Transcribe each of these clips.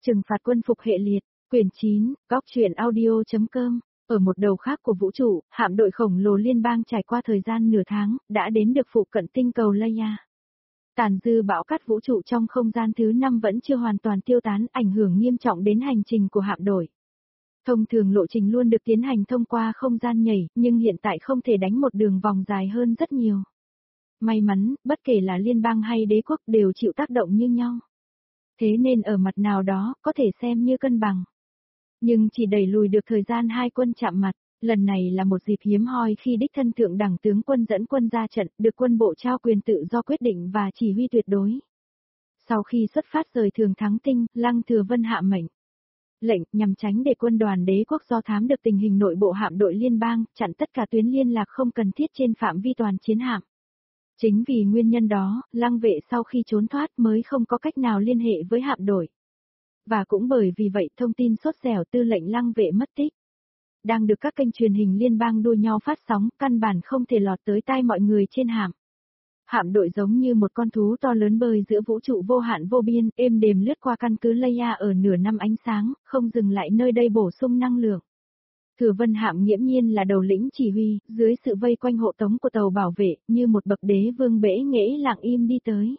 Trừng phạt quân phục hệ liệt, quyển 9, góc truyện audio.com. Ở một đầu khác của vũ trụ, hạm đội khổng lồ liên bang trải qua thời gian nửa tháng, đã đến được phụ cận tinh cầu Leia. Tàn dư bão cát vũ trụ trong không gian thứ 5 vẫn chưa hoàn toàn tiêu tán, ảnh hưởng nghiêm trọng đến hành trình của hạm đội. Thông thường lộ trình luôn được tiến hành thông qua không gian nhảy, nhưng hiện tại không thể đánh một đường vòng dài hơn rất nhiều. May mắn, bất kể là liên bang hay đế quốc đều chịu tác động như nhau. Thế nên ở mặt nào đó, có thể xem như cân bằng. Nhưng chỉ đẩy lùi được thời gian hai quân chạm mặt, lần này là một dịp hiếm hoi khi đích thân thượng đẳng tướng quân dẫn quân ra trận, được quân bộ trao quyền tự do quyết định và chỉ huy tuyệt đối. Sau khi xuất phát rời Thường Thắng Tinh, Lăng Thừa Vân hạ mệnh lệnh nhằm tránh để quân đoàn đế quốc do thám được tình hình nội bộ hạm đội liên bang, chặn tất cả tuyến liên lạc không cần thiết trên phạm vi toàn chiến hạm. Chính vì nguyên nhân đó, Lăng Vệ sau khi trốn thoát mới không có cách nào liên hệ với hạm đội. Và cũng bởi vì vậy thông tin sốt dẻo tư lệnh Lăng Vệ mất tích đang được các kênh truyền hình liên bang đua nhau phát sóng, căn bản không thể lọt tới tai mọi người trên hạm. Hạm đội giống như một con thú to lớn bơi giữa vũ trụ vô hạn vô biên, êm đềm lướt qua căn cứ Leia ở nửa năm ánh sáng, không dừng lại nơi đây bổ sung năng lượng. Thừa Vân hạm nghiễm nhiên là đầu lĩnh chỉ huy, dưới sự vây quanh hộ tống của tàu bảo vệ, như một bậc đế vương bẽ nghễ lặng im đi tới.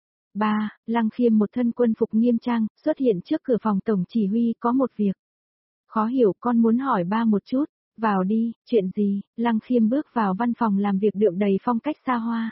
3. Lăng Khiêm một thân quân phục nghiêm trang, xuất hiện trước cửa phòng tổng chỉ huy, có một việc. Khó hiểu, con muốn hỏi ba một chút. Vào đi, chuyện gì? Lăng Khiêm bước vào văn phòng làm việc đượm đầy phong cách xa hoa.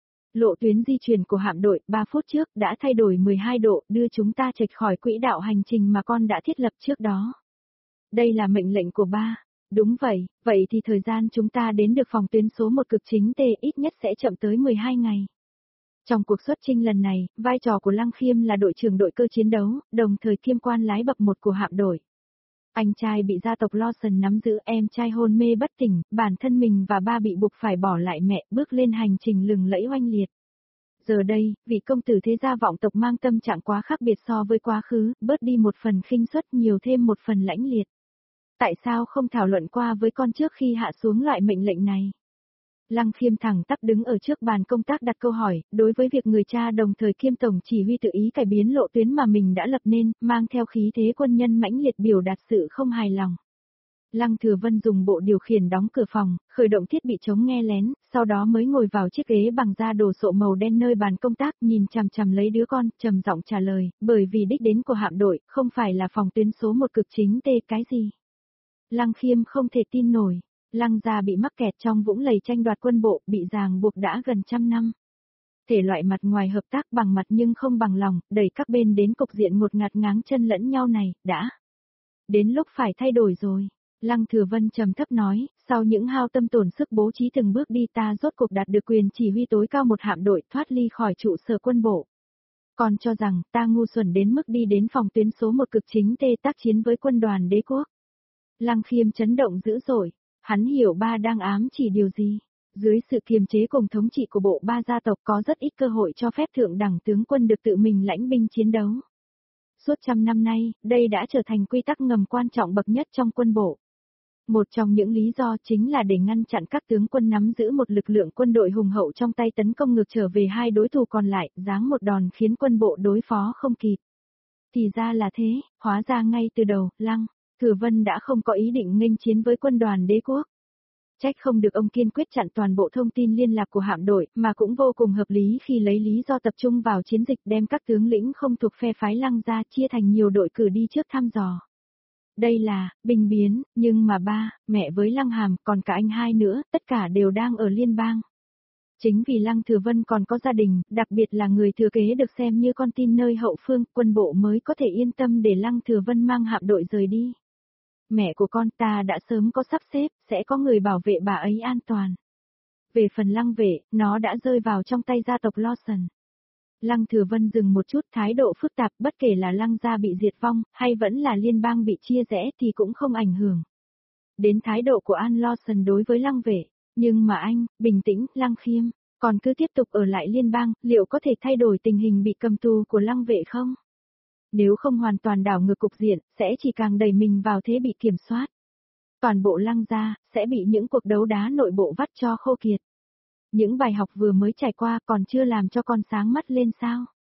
Lộ tuyến di chuyển của hạm đội 3 phút trước đã thay đổi 12 độ, đưa chúng ta chệch khỏi quỹ đạo hành trình mà con đã thiết lập trước đó. Đây là mệnh lệnh của ba. Đúng vậy, vậy thì thời gian chúng ta đến được phòng tuyến số 1 cực chính T ít nhất sẽ chậm tới 12 ngày. Trong cuộc xuất chinh lần này, vai trò của Lăng Khiêm là đội trưởng đội cơ chiến đấu, đồng thời kiêm quan lái bậc 1 của hạm đội. Anh trai bị gia tộc Lawson nắm giữ, em trai hôn mê bất tỉnh, bản thân mình và ba bị buộc phải bỏ lại mẹ, bước lên hành trình lừng lẫy oanh liệt. Giờ đây, vị công tử thế gia vọng tộc mang tâm trạng quá khác biệt so với quá khứ, bớt đi một phần khinh suất, nhiều thêm một phần lãnh liệt. Tại sao không thảo luận qua với con trước khi hạ xuống loại mệnh lệnh này? Lăng Khiêm thẳng tắp đứng ở trước bàn công tác đặt câu hỏi, đối với việc người cha đồng thời kiêm tổng chỉ huy tự ý cải biến lộ tuyến mà mình đã lập nên, mang theo khí thế quân nhân mãnh liệt biểu đạt sự không hài lòng. Lăng Thừa Vân dùng bộ điều khiển đóng cửa phòng, khởi động thiết bị chống nghe lén, sau đó mới ngồi vào chiếc ghế bằng da đồ sộ màu đen nơi bàn công tác, nhìn chằm chằm lấy đứa con, trầm giọng trả lời, bởi vì đích đến của hạm đội, không phải là phòng tuyến số 1 cực chính T cái gì. Lăng Khiêm không thể tin nổi. Lăng gia bị mắc kẹt trong vũng lầy tranh đoạt quân bộ, bị ràng buộc đã gần 100 năm. Thể loại mặt ngoài hợp tác bằng mặt nhưng không bằng lòng, đẩy các bên đến cục diện ngột ngạt ngáng chân lẫn nhau này, đã đến lúc phải thay đổi rồi. Lăng Thừa Vân trầm thấp nói, sau những hao tâm tổn sức bố trí từng bước đi ta rốt cuộc đạt được quyền chỉ huy tối cao một hạm đội, thoát ly khỏi trụ sở quân bộ. Còn cho rằng ta ngu xuẩn đến mức đi đến phòng tuyến số 1 cực chính T tác chiến với quân đoàn đế quốc. Lăng Khiêm chấn động dữ dội. Hắn hiểu ba đang ám chỉ điều gì. Dưới sự kiềm chế cùng thống trị của bộ ba gia tộc có rất ít cơ hội cho phép thượng đẳng tướng quân được tự mình lãnh binh chiến đấu. Suốt 100 năm nay, đây đã trở thành quy tắc ngầm quan trọng bậc nhất trong quân bộ. Một trong những lý do chính là để ngăn chặn các tướng quân nắm giữ một lực lượng quân đội hùng hậu trong tay tấn công ngược trở về hai đối thủ còn lại, giáng một đòn khiến quân bộ đối phó không kịp. Thì ra là thế, hóa ra ngay từ đầu, Lăng Thừa Vân đã không có ý định nghênh chiến với quân đoàn đế quốc. Trách không được ông kiên quyết chặn toàn bộ thông tin liên lạc của hạm đội, mà cũng vô cùng hợp lý khi lấy lý do tập trung vào chiến dịch đem các tướng lĩnh không thuộc phe phái Lăng ra chia thành nhiều đội cử đi trước thăm dò. Đây là binh biến, nhưng mà ba, mẹ với Lăng Hàm, còn cả anh hai nữa, tất cả đều đang ở liên bang. Chính vì Lăng Thừa Vân còn có gia đình, đặc biệt là người thừa kế được xem như con tin nơi hậu phương, quân bộ mới có thể yên tâm để Lăng Thừa Vân mang hạm đội rời đi. Mẹ của con ta đã sớm có sắp xếp, sẽ có người bảo vệ bà ấy an toàn. Về phần Lăng Vệ, nó đã rơi vào trong tay gia tộc Lawson. Lăng Thừa Vân dừng một chút, thái độ phức tạp, bất kể là Lăng gia bị diệt vong, hay vẫn là liên bang bị chia rẽ thì cũng không ảnh hưởng đến thái độ của An Lawson đối với Lăng Vệ. Nhưng mà anh, bình tĩnh, Lăng Khiêm, còn cứ tiếp tục ở lại liên bang, liệu có thể thay đổi tình hình bị cầm tù của Lăng Vệ không? Nếu không hoàn toàn đảo ngược cục diện, sẽ chỉ càng đẩy mình vào thế bị kiểm soát. Toàn bộ Lăng gia sẽ bị những cuộc đấu đá nội bộ vắt cho khô kiệt. Những bài học vừa mới trải qua còn chưa làm cho con sáng mắt lên sao?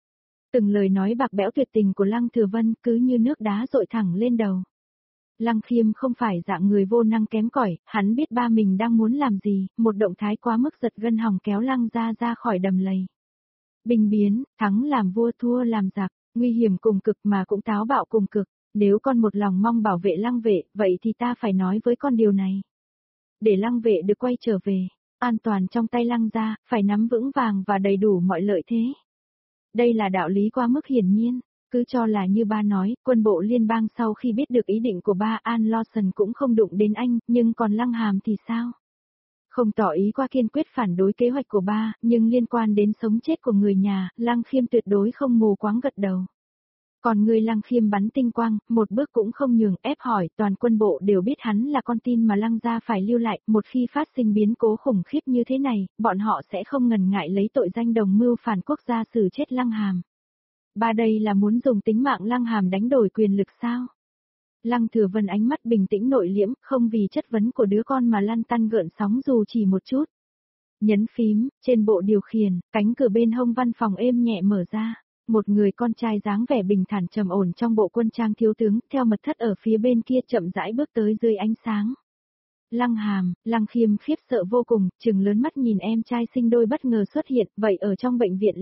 Từng lời nói bạc bẽo tuyệt tình của Lăng Thừa Vân cứ như nước đá dội thẳng lên đầu. Lăng Khiêm không phải dạng người vô năng kém cỏi, hắn biết ba mình đang muốn làm gì, một động thái quá mức giật gân hỏng kéo Lăng gia ra khỏi đầm lầy. Bình biến, thắng làm vua thua làm giặc, nguy hiểm cùng cực mà cũng táo bạo cùng cực, nếu con một lòng mong bảo vệ Lăng vệ, vậy thì ta phải nói với con điều này. Để Lăng vệ được quay trở về, an toàn trong tay Lăng gia, phải nắm vững vàng và đầy đủ mọi lợi thế. Đây là đạo lý quá mức hiển nhiên, cứ cho là như ba nói, quân bộ liên bang sau khi biết được ý định của ba An Lawson cũng không đụng đến anh, nhưng còn Lăng Hàm thì sao? Không tỏ ý qua kiên quyết phản đối kế hoạch của ba, nhưng liên quan đến sống chết của người nhà, Lăng Khiêm tuyệt đối không mù quáng gật đầu. Còn người Lăng Khiêm bắn tinh quang, một bước cũng không nhường, ép hỏi, toàn quân bộ đều biết hắn là con tin mà Lăng gia phải lưu lại, một khi phát sinh biến cố khủng khiếp như thế này, bọn họ sẽ không ngần ngại lấy tội danh đồng mưu phản quốc gia xử chết Lăng Hàm. Ba đây là muốn dùng tính mạng Lăng Hàm đánh đổi quyền lực sao? Lăng Thừa Vân ánh mắt bình tĩnh nội liễm, không vì chất vấn của đứa con mà lăn tăn gợn sóng dù chỉ một chút. Nhấn phím, trên bộ điều khiển, cánh cửa bên hông văn phòng êm nhẹ mở ra. Một người con trai dáng vẻ bình thản trầm ổn trong bộ quân trang thiếu tướng, theo mật thất ở phía bên kia chậm rãi bước tới dưới ánh sáng. Lăng Hàm, Lăng Khiêm khiếp sợ vô cùng, trừng lớn mắt nhìn em trai sinh đôi bất ngờ xuất hiện, vậy ở trong bệnh viện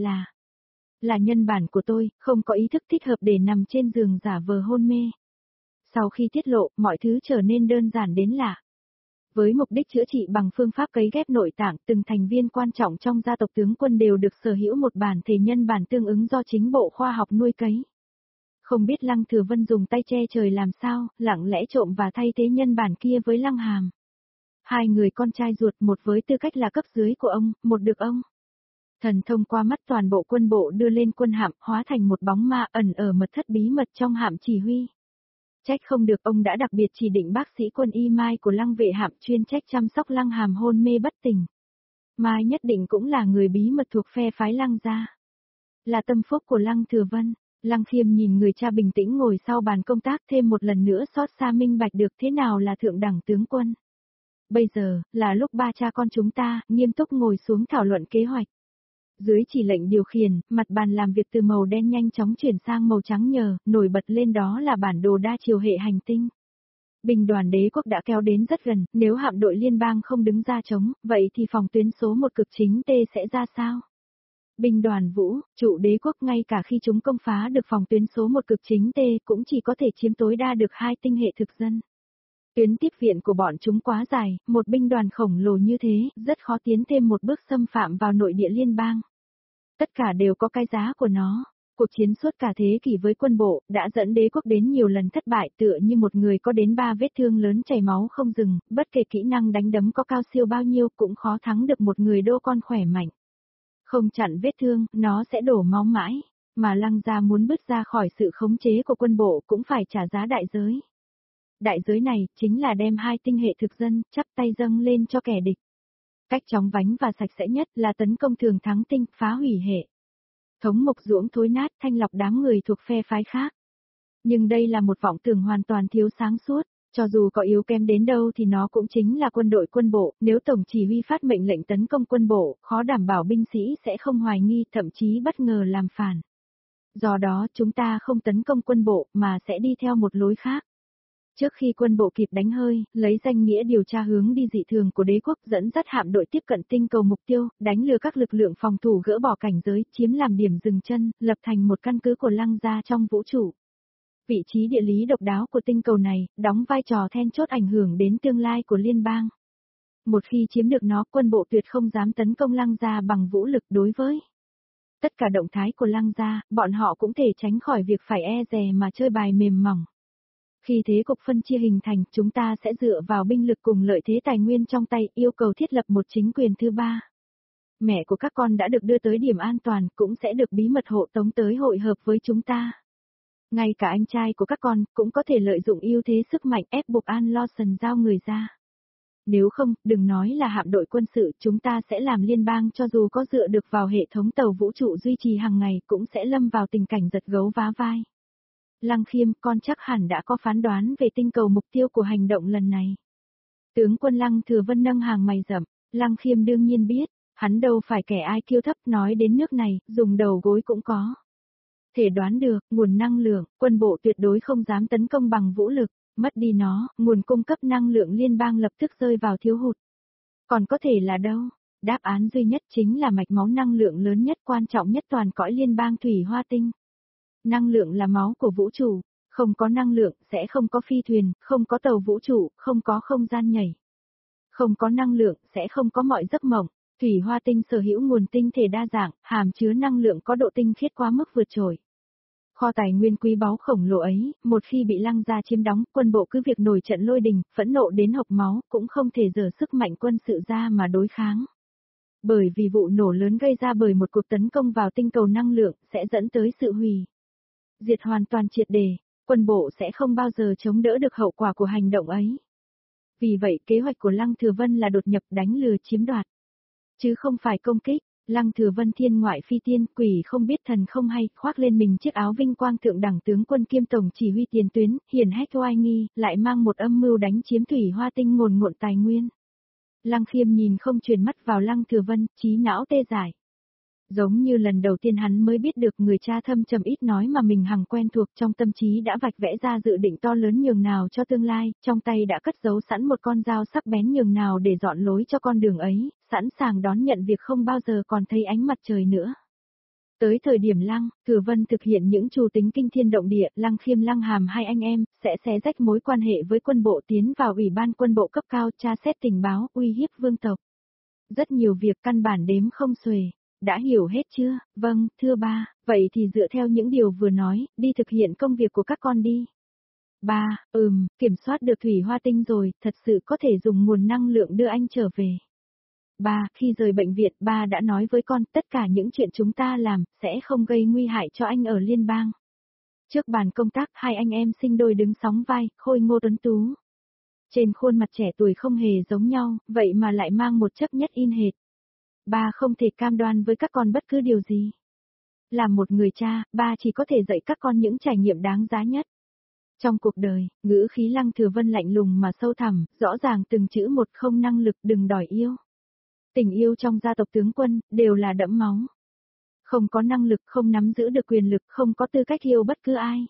là nhân bản của tôi, không có ý thức thích hợp để nằm trên giường giả vờ hôn mê. Sau khi tiết lộ, mọi thứ trở nên đơn giản đến lạ. Với mục đích chữa trị bằng phương pháp cấy ghép nội tạng, từng thành viên quan trọng trong gia tộc tướng quân đều được sở hữu một bản thể nhân bản tương ứng do chính bộ khoa học nuôi cấy. Không biết Lăng Thừa Vân dùng tay che trời làm sao, lặng lẽ trộm và thay thế nhân bản kia với Lăng Hàm. Hai người con trai ruột, một với tư cách là cấp dưới của ông, một được ông. Thần thông qua mắt toàn bộ quân bộ đưa lên quân hạm, hóa thành một bóng ma ẩn ở mật thất bí mật trong hạm chỉ huy. Trách không được ông đã đặc biệt chỉ định bác sĩ quân y Mai của Lăng vệ hạm chuyên trách chăm sóc Lăng Hàm hôn mê bất tỉnh. Mai nhất định cũng là người bí mật thuộc phe phái Lăng gia. Là tâm phúc của Lăng Thừa Vân. Lăng Khiêm nhìn người cha bình tĩnh ngồi sau bàn công tác thêm một lần nữa xót xa minh bạch được thế nào là thượng đẳng tướng quân. Bây giờ, là lúc ba cha con chúng ta, nghiêm túc ngồi xuống thảo luận kế hoạch. Dưới chỉ lệnh điều khiển, mặt bàn làm việc từ màu đen nhanh chóng chuyển sang màu trắng nhờ, nổi bật lên đó là bản đồ đa chiều hệ hành tinh. Binh đoàn đế quốc đã kéo đến rất gần, nếu hạm đội liên bang không đứng ra chống, vậy thì phòng tuyến số một cực chính T sẽ ra sao? Binh đoàn Vũ, trụ đế quốc ngay cả khi chúng công phá được phòng tuyến số một cực chính T cũng chỉ có thể chiếm tối đa được 2 tinh hệ thực dân. Tuyến tiếp viện của bọn chúng quá dài, một binh đoàn khổng lồ như thế, rất khó tiến thêm một bước xâm phạm vào nội địa liên bang. Tất cả đều có cái giá của nó. Cuộc chiến suốt cả thế kỷ với quân bộ, đã dẫn đế quốc đến nhiều lần thất bại tựa như một người có đến 3 vết thương lớn chảy máu không dừng, bất kể kỹ năng đánh đấm có cao siêu bao nhiêu cũng khó thắng được một người đô con khỏe mạnh. Không chặn vết thương, nó sẽ đổ máu mãi, mà Lăng gia muốn bứt ra khỏi sự khống chế của quân bộ cũng phải trả giá đại giới. Đại giới này, chính là đem 2 tinh hệ thực dân, chắp tay dâng lên cho kẻ địch. Cách chóng vánh và sạch sẽ nhất là tấn công thường thắng tinh, phá hủy hệ. Thống mục ruỗng thối nát thanh lọc đám người thuộc phe phái khác. Nhưng đây là một vọng tưởng hoàn toàn thiếu sáng suốt, cho dù có yếu kém đến đâu thì nó cũng chính là quân đội quân bộ, nếu tổng chỉ huy phát mệnh lệnh tấn công quân bộ, khó đảm bảo binh sĩ sẽ không hoài nghi, thậm chí bất ngờ làm phản. Do đó chúng ta không tấn công quân bộ mà sẽ đi theo một lối khác. Trước khi quân bộ kịp đánh hơi, lấy danh nghĩa điều tra hướng đi dị thường của đế quốc dẫn dắt hạm đội tiếp cận tinh cầu mục tiêu, đánh lừa các lực lượng phòng thủ gỡ bỏ cảnh giới, chiếm làm điểm dừng chân, lập thành một căn cứ của Lăng gia trong vũ trụ. Vị trí địa lý độc đáo của tinh cầu này, đóng vai trò then chốt ảnh hưởng đến tương lai của liên bang. Một khi chiếm được nó, quân bộ tuyệt không dám tấn công Lăng gia bằng vũ lực đối với tất cả động thái của Lăng gia, bọn họ cũng thể tránh khỏi việc phải e dè mà chơi bài mềm mỏng. Khi thế cục phân chia hình thành, chúng ta sẽ dựa vào binh lực cùng lợi thế tài nguyên trong tay, yêu cầu thiết lập một chính quyền thứ ba. Mẹ của các con đã được đưa tới điểm an toàn, cũng sẽ được bí mật hộ tống tới hội hợp với chúng ta. Ngay cả anh trai của các con, cũng có thể lợi dụng ưu thế sức mạnh ép buộc An Lawson giao người ra. Nếu không, đừng nói là hạm đội quân sự, chúng ta sẽ làm liên bang cho dù có dựa được vào hệ thống tàu vũ trụ duy trì hàng ngày cũng sẽ lâm vào tình cảnh giật gấu vá vai. Lăng Khiêm, con chắc hẳn đã có phán đoán về tinh cầu mục tiêu của hành động lần này. Tướng quân Lăng Thừa Vân nâng hàng mày rậm, Lăng Khiêm đương nhiên biết, hắn đâu phải kẻ ai kiêu thấp nói đến nước này, dùng đầu gối cũng có. Thể đoán được, nguồn năng lượng, quân bộ tuyệt đối không dám tấn công bằng vũ lực, mất đi nó, nguồn cung cấp năng lượng liên bang lập tức rơi vào thiếu hụt. Còn có thể là đâu? Đáp án duy nhất chính là mạch máu năng lượng lớn nhất quan trọng nhất toàn cõi liên bang Thủy Hoa Tinh. Năng lượng là máu của vũ trụ, không có năng lượng sẽ không có phi thuyền, không có tàu vũ trụ, không có không gian nhảy. Không có năng lượng sẽ không có mọi giấc mộng. Thủy Hoa Tinh sở hữu nguồn tinh thể đa dạng, hàm chứa năng lượng có độ tinh khiết quá mức vượt trội. Kho tài nguyên quý báu khổng lồ ấy, một khi bị Lăng gia chiếm đóng, quân bộ cứ việc nổi trận lôi đình, phẫn nộ đến hộc máu, cũng không thể giở sức mạnh quân sự ra mà đối kháng. Bởi vì vụ nổ lớn gây ra bởi một cuộc tấn công vào tinh cầu năng lượng, sẽ dẫn tới sự hủy diệt hoàn toàn triệt để, quân bộ sẽ không bao giờ chống đỡ được hậu quả của hành động ấy. Vì vậy kế hoạch của Lăng Thừa Vân là đột nhập đánh lừa chiếm đoạt, chứ không phải công kích. Lăng Thừa Vân thiên ngoại phi tiên, quỷ không biết thần không hay, khoác lên mình chiếc áo vinh quang thượng đẳng tướng quân kiêm tổng chỉ huy tiền tuyến, hiển hách oai nghi, lại mang một âm mưu đánh chiếm Thủy Hoa Tinh ngồn ngộn tài nguyên. Lăng Khiêm nhìn không chuyển mắt vào Lăng Thừa Vân, trí não tê dại. Giống như lần đầu tiên hắn mới biết được người cha thâm trầm ít nói mà mình hằng quen thuộc, trong tâm trí đã vạch vẽ ra dự định to lớn nhường nào cho tương lai, trong tay đã cất giấu sẵn một con dao sắc bén nhường nào để dọn lối cho con đường ấy, sẵn sàng đón nhận việc không bao giờ còn thấy ánh mặt trời nữa. Tới thời điểm Lăng Thừa Vân thực hiện những trù tính kinh thiên động địa, Lăng Khiêm Lăng Hàm hai anh em sẽ xé rách mối quan hệ với quân bộ, tiến vào ủy ban quân bộ cấp cao tra xét tình báo, uy hiếp vương tộc. Rất nhiều việc căn bản đếm không xuể. Đã hiểu hết chưa? Vâng, thưa ba, vậy thì dựa theo những điều vừa nói, đi thực hiện công việc của các con đi. Ba, kiểm soát được Thủy Hoa Tinh rồi, thật sự có thể dùng nguồn năng lượng đưa anh trở về. Ba, khi rời bệnh viện, ba đã nói với con, tất cả những chuyện chúng ta làm, sẽ không gây nguy hại cho anh ở liên bang. Trước bàn công tác, hai anh em sinh đôi đứng sóng vai, khôi ngô tuấn tú. Trên khuôn mặt trẻ tuổi không hề giống nhau, vậy mà lại mang một chấp nhất in hệt. Ba không thể cam đoan với các con bất cứ điều gì. Là một người cha, ba chỉ có thể dạy các con những trải nghiệm đáng giá nhất. Trong cuộc đời, ngữ khí Lăng Thừa Vân lạnh lùng mà sâu thẳm, rõ ràng từng chữ một, không năng lực, đừng đòi yêu. Tình yêu trong gia tộc tướng quân, đều là đẫm máu. Không có năng lực, không nắm giữ được quyền lực, không có tư cách yêu bất cứ ai.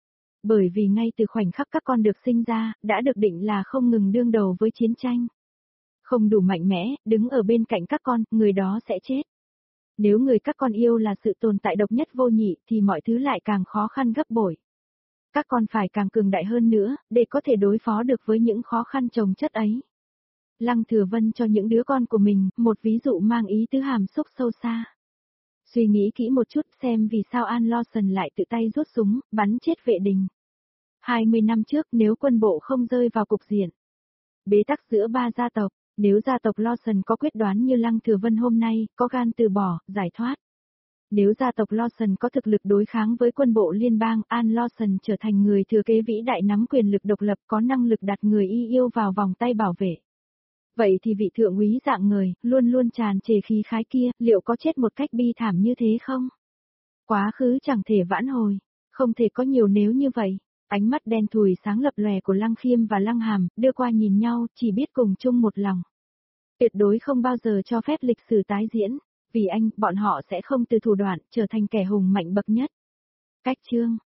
Bởi vì ngay từ khoảnh khắc các con được sinh ra, đã được định là không ngừng đương đầu với chiến tranh. Không đủ mạnh mẽ, đứng ở bên cạnh các con, người đó sẽ chết. Nếu người các con yêu là sự tồn tại độc nhất vô nhị, thì mọi thứ lại càng khó khăn gấp bội. Các con phải càng cường đại hơn nữa, để có thể đối phó được với những khó khăn chồng chất ấy. Lăng Thừa Vân cho những đứa con của mình, một ví dụ mang ý tứ hàm xúc sâu xa. Suy nghĩ kỹ một chút xem vì sao An Lawson lại tự tay rút súng, bắn chết vệ đình. 20 năm trước nếu quân bộ không rơi vào cục diện bế tắc giữa ba gia tộc, nếu gia tộc Lawson có quyết đoán như Lăng Thừa Vân hôm nay, có gan từ bỏ, giải thoát. Nếu gia tộc Lawson có thực lực đối kháng với quân bộ liên bang, An Lawson trở thành người thừa kế vĩ đại nắm quyền lực độc lập, có năng lực đặt người y yêu vào vòng tay bảo vệ. Vậy thì vị thượng úy dạng người, luôn luôn tràn trề khí khái kia, liệu có chết một cách bi thảm như thế không? Quá khứ chẳng thể vãn hồi, không thể có nhiều nếu như vậy. Ánh mắt đen thùi sáng lập lòe của Lăng Khiêm và Lăng Hàm, đưa qua nhìn nhau, chỉ biết cùng chung một lòng. Tuyệt đối không bao giờ cho phép lịch sử tái diễn, vì bọn họ sẽ không từ thủ đoạn, trở thành kẻ hùng mạnh bậc nhất. Cách chương